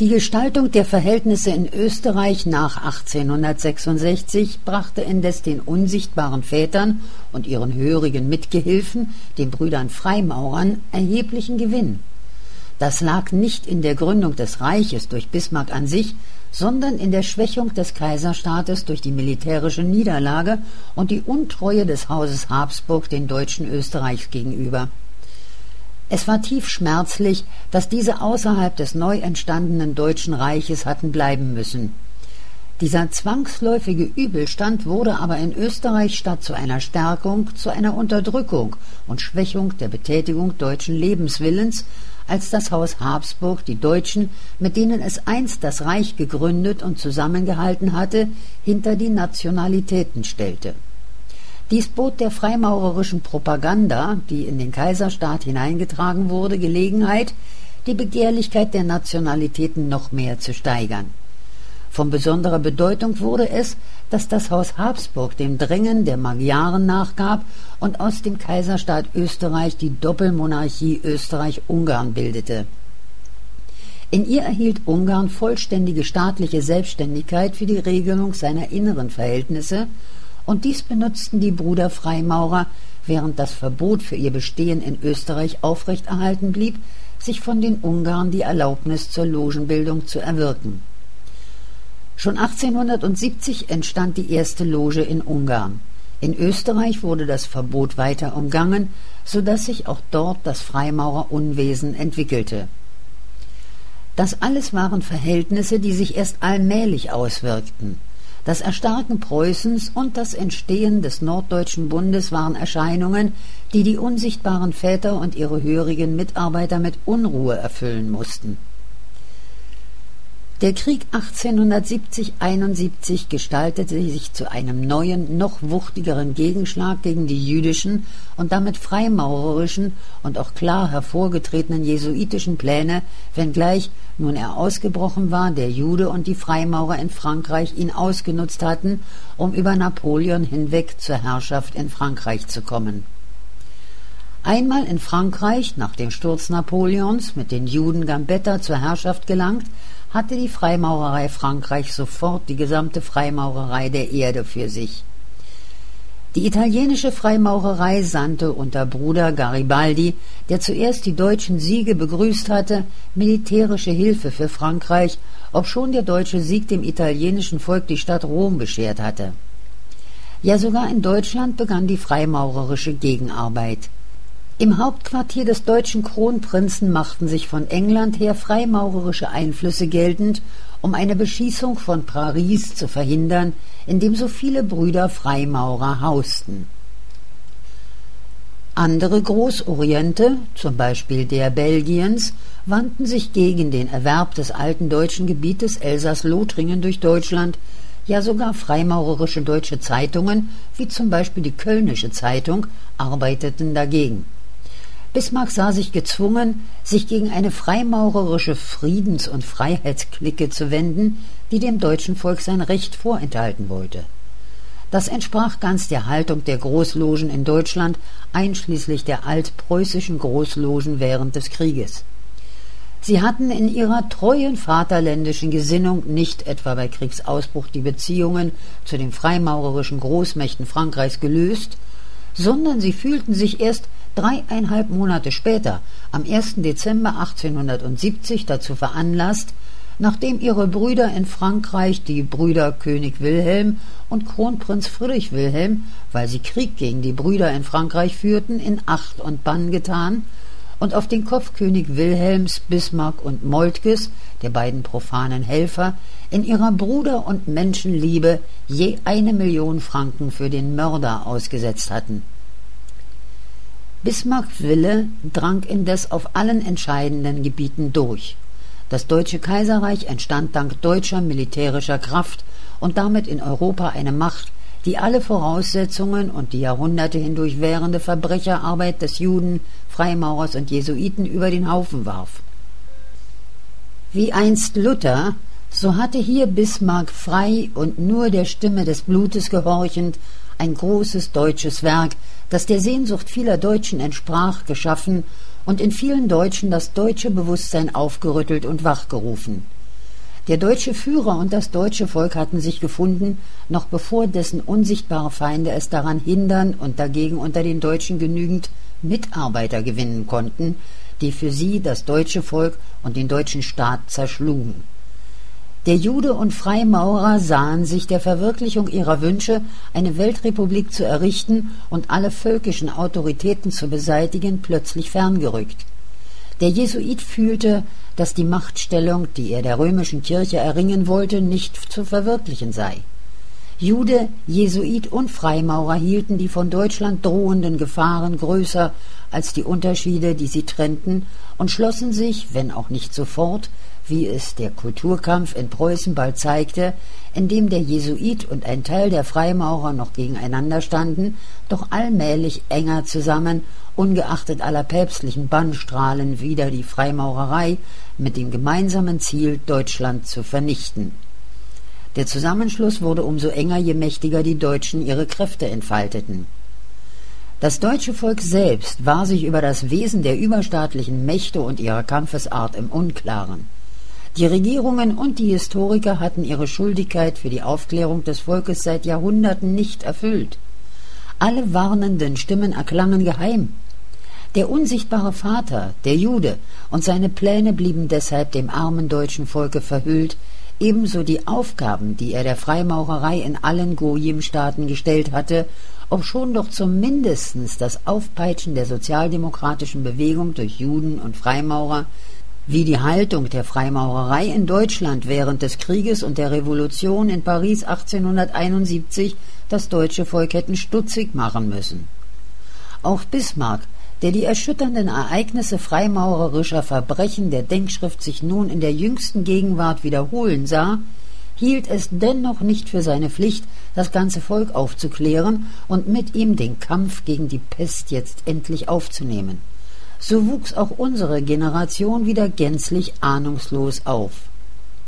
Die Gestaltung der Verhältnisse in Österreich nach 1866 brachte indes den unsichtbaren Vätern und ihren hörigen Mitgehilfen, den Brüdern Freimaurern, erheblichen Gewinn. Das lag nicht in der Gründung des Reiches durch Bismarck an sich, sondern in der Schwächung des Kaiserstaates durch die militärische Niederlage und die Untreue des Hauses Habsburg den Deutschen Österreichs gegenüber. Es war tief schmerzlich, dass diese außerhalb des neu entstandenen Deutschen Reiches hatten bleiben müssen. Dieser zwangsläufige Übelstand wurde aber in Österreich statt zu einer Stärkung zu einer Unterdrückung und Schwächung der Betätigung deutschen Lebenswillens, als das Haus Habsburg die Deutschen, mit denen es einst das Reich gegründet und zusammengehalten hatte, hinter die Nationalitäten stellte. Dies bot der freimaurerischen Propaganda, die in den Kaiserstaat hineingetragen wurde, Gelegenheit, die Begehrlichkeit der Nationalitäten noch mehr zu steigern. Von besonderer Bedeutung wurde es, dass das Haus Habsburg dem Drängen der Magyaren nachgab und aus dem Kaiserstaat Österreich die Doppelmonarchie Österreich-Ungarn bildete. In ihr erhielt Ungarn vollständige staatliche Selbstständigkeit für die Regelung seiner inneren Verhältnisse, und dies benutzten die Brüder Freimaurer, während das Verbot für ihr Bestehen in Österreich aufrechterhalten blieb, sich von den Ungarn die Erlaubnis zur Logenbildung zu erwirken. Schon 1870 entstand die erste Loge in Ungarn. In Österreich wurde das Verbot weiter umgangen, so dass sich auch dort das Freimaurerunwesen entwickelte. Das alles waren Verhältnisse, die sich erst allmählich auswirkten. Das Erstarken Preußens und das Entstehen des Norddeutschen Bundes waren Erscheinungen, die die unsichtbaren Väter und ihre hörigen Mitarbeiter mit Unruhe erfüllen mussten. Der Krieg 1870–71 gestaltete sich zu einem neuen, noch wuchtigeren Gegenschlag gegen die jüdischen und damit freimaurerischen und auch klar hervorgetretenen jesuitischen Pläne, wenngleich, nun er ausgebrochen war, der Jude und die Freimaurer in Frankreich ihn ausgenutzt hatten, um über Napoleon hinweg zur Herrschaft in Frankreich zu kommen. Einmal in Frankreich, nach dem Sturz Napoleons, mit den Juden Gambetta zur Herrschaft gelangt, hatte die Freimaurerei Frankreich sofort die gesamte Freimaurerei der Erde für sich. Die italienische Freimaurerei sandte unter Bruder Garibaldi, der zuerst die deutschen Siege begrüßt hatte, militärische Hilfe für Frankreich, obschon der deutsche Sieg dem italienischen Volk die Stadt Rom beschert hatte. Ja, sogar in Deutschland begann die freimaurerische Gegenarbeit. Im Hauptquartier des deutschen Kronprinzen machten sich von England her freimaurerische Einflüsse geltend, um eine Beschießung von Paris zu verhindern, in dem so viele Brüder Freimaurer hausten. Andere Großoriente, zum Beispiel der Belgiens, wandten sich gegen den Erwerb des alten deutschen Gebietes Elsass-Lothringen durch Deutschland, ja sogar freimaurerische deutsche Zeitungen, wie zum Beispiel die Kölnische Zeitung, arbeiteten dagegen. Bismarck sah sich gezwungen, sich gegen eine freimaurerische Friedens- und Freiheitsklicke zu wenden, die dem deutschen Volk sein Recht vorenthalten wollte. Das entsprach ganz der Haltung der Großlogen in Deutschland, einschließlich der altpreußischen Großlogen während des Krieges. Sie hatten in ihrer treuen vaterländischen Gesinnung nicht etwa bei Kriegsausbruch die Beziehungen zu den freimaurerischen Großmächten Frankreichs gelöst, sondern sie fühlten sich erst 3,5 Monate später, am 1. Dezember 1870, dazu veranlasst, nachdem ihre Brüder in Frankreich, die Brüder König Wilhelm und Kronprinz Friedrich Wilhelm, weil sie Krieg gegen die Brüder in Frankreich führten, in Acht und Bann getan und auf den Kopf König Wilhelms, Bismarck und Moltkes, der beiden profanen Helfer, in ihrer Bruder- und Menschenliebe je 1 Million Franken für den Mörder ausgesetzt hatten. Bismarcks Wille drang indes auf allen entscheidenden Gebieten durch. Das Deutsche Kaiserreich entstand dank deutscher militärischer Kraft und damit in Europa eine Macht, die alle Voraussetzungen und die Jahrhunderte hindurch währende Verbrecherarbeit des Juden, Freimaurers und Jesuiten über den Haufen warf. Wie einst Luther, so hatte hier Bismarck frei und nur der Stimme des Blutes gehorchend ein großes deutsches Werk, das der Sehnsucht vieler Deutschen entsprach, geschaffen und in vielen Deutschen das deutsche Bewusstsein aufgerüttelt und wachgerufen. Der deutsche Führer und das deutsche Volk hatten sich gefunden, noch bevor dessen unsichtbare Feinde es daran hindern und dagegen unter den Deutschen genügend Mitarbeiter gewinnen konnten, die für sie das deutsche Volk und den deutschen Staat zerschlugen. Der Jude und Freimaurer sahen sich der Verwirklichung ihrer Wünsche, eine Weltrepublik zu errichten und alle völkischen Autoritäten zu beseitigen, plötzlich ferngerückt. Der Jesuit fühlte, dass die Machtstellung, die er der römischen Kirche erringen wollte, nicht zu verwirklichen sei. Jude, Jesuit und Freimaurer hielten die von Deutschland drohenden Gefahren größer als die Unterschiede, die sie trennten, und schlossen sich, wenn auch nicht sofort, wie es der Kulturkampf in Preußen bald zeigte, in dem der Jesuit und ein Teil der Freimaurer noch gegeneinander standen, doch allmählich enger zusammen, ungeachtet aller päpstlichen Bannstrahlen wider die Freimaurerei, mit dem gemeinsamen Ziel, Deutschland zu vernichten. Der Zusammenschluss wurde umso enger, je mächtiger die Deutschen ihre Kräfte entfalteten. Das deutsche Volk selbst war sich über das Wesen der überstaatlichen Mächte und ihrer Kampfesart im Unklaren. Die Regierungen und die Historiker hatten ihre Schuldigkeit für die Aufklärung des Volkes seit Jahrhunderten nicht erfüllt. Alle warnenden Stimmen erklangen geheim. Der unsichtbare Vater, der Jude, und seine Pläne blieben deshalb dem armen deutschen Volke verhüllt, ebenso die Aufgaben, die er der Freimaurerei in allen Gojim-Staaten gestellt hatte, obschon doch zumindest das Aufpeitschen der sozialdemokratischen Bewegung durch Juden und Freimaurer, wie die Haltung der Freimaurerei in Deutschland während des Krieges und der Revolution in Paris 1871 das deutsche Volk hätten stutzig machen müssen. Auch Bismarck, der die erschütternden Ereignisse freimaurerischer Verbrechen der Denkschrift sich nun in der jüngsten Gegenwart wiederholen sah, hielt es dennoch nicht für seine Pflicht, das ganze Volk aufzuklären und mit ihm den Kampf gegen die Pest jetzt endlich aufzunehmen. So wuchs auch unsere Generation wieder gänzlich ahnungslos auf.